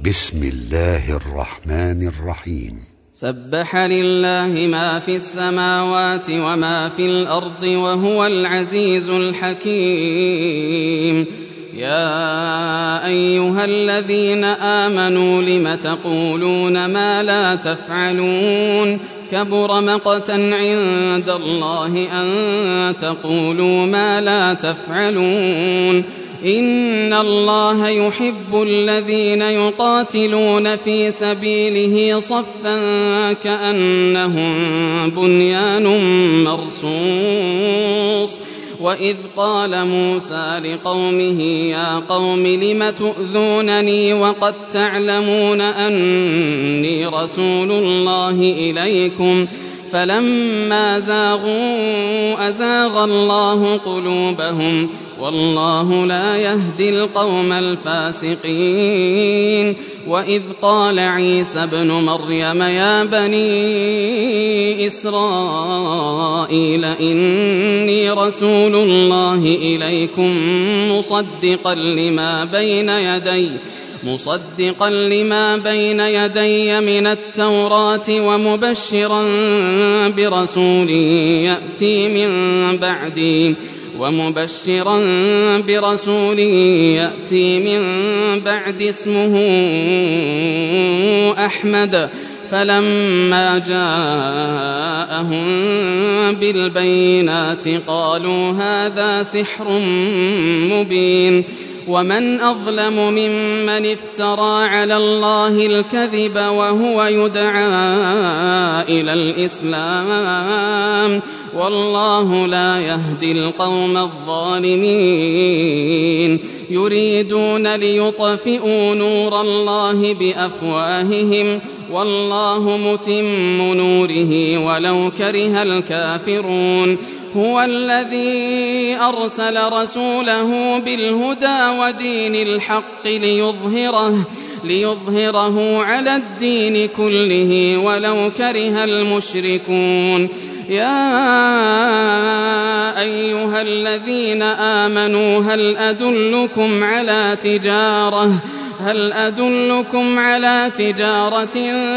بسم الله الرحمن الرحيم. سبح لله ما في السماوات وما في الأرض وهو العزيز الحكيم. يا أيها الذين آمنوا لم تقولون ما لا تفعلون كبر مقتا عند الله أن تقولوا ما لا تفعلون إن الله يحب الذين يقاتلون في سبيله صفا كأنهم بنيان مرصوص. وإذ قال موسى لقومه يا قوم لم تؤذونني وقد تعلمون أني رسول الله إليكم فلما زاغوا أزاغ الله قلوبهم والله لا يهدي القوم الفاسقين. وإذ قال عيسى ابن مريم يا بني إسرائيل إني رسول الله إليكم مصدقا لما بين يدي من التوراة ومبشرا برسول يأتي من بعد اسمه أحمد. فلما جاءهم بالبينات قالوا هذا سحر مبين. ومن أظلم ممن افترى على الله الكذب وهو يدعى إلى الإسلام والله لا يهدي القوم الظالمين. يريدون ليطفئوا نور الله بأفواههم والله متم نوره ولو كره الكافرون. هو الذي أرسل رسوله بالهدى ودين الحق ليظهره على الدين كله ولو كره المشركون. يا أيها الذين آمنوا هل أدلكم على تجارة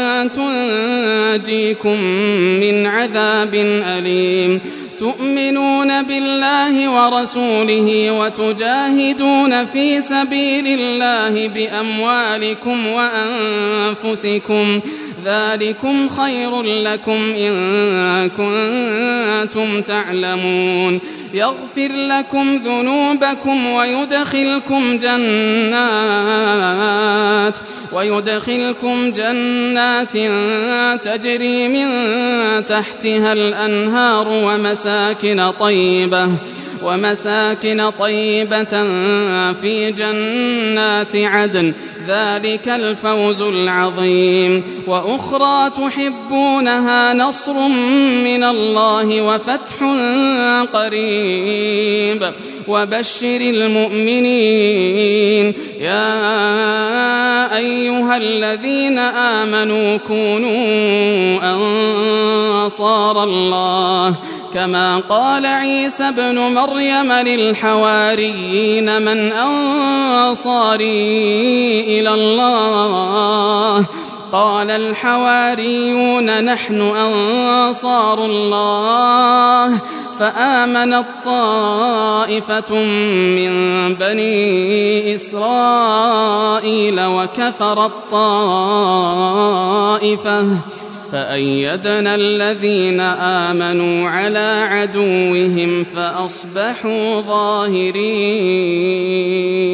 تنجيكم من عذاب أليم. تؤمنون بالله ورسوله وتجاهدون في سبيل الله بأموالكم وأنفسكم ذلكم خير لكم إن كنتم تعلمون. يغفر لكم ذنوبكم ويدخلكم جنات تجري من تحتها الأنهار ومساكن طيبة في جنات عدن ذلك الفوز العظيم. وأخرى تحبونها نصر من الله وفتح قريب وبشر المؤمنين. يا أيها الذين آمنوا كونوا أنصار الله كما قال عيسى ابن مريم للحواريين من أنصاري إلى الله قال الحواريون نحن أنصار الله. فآمنت طائفة من بني إسرائيل وكفرت طائفة فأيدنا الذين آمنوا على عدوهم فأصبحوا ظاهرين.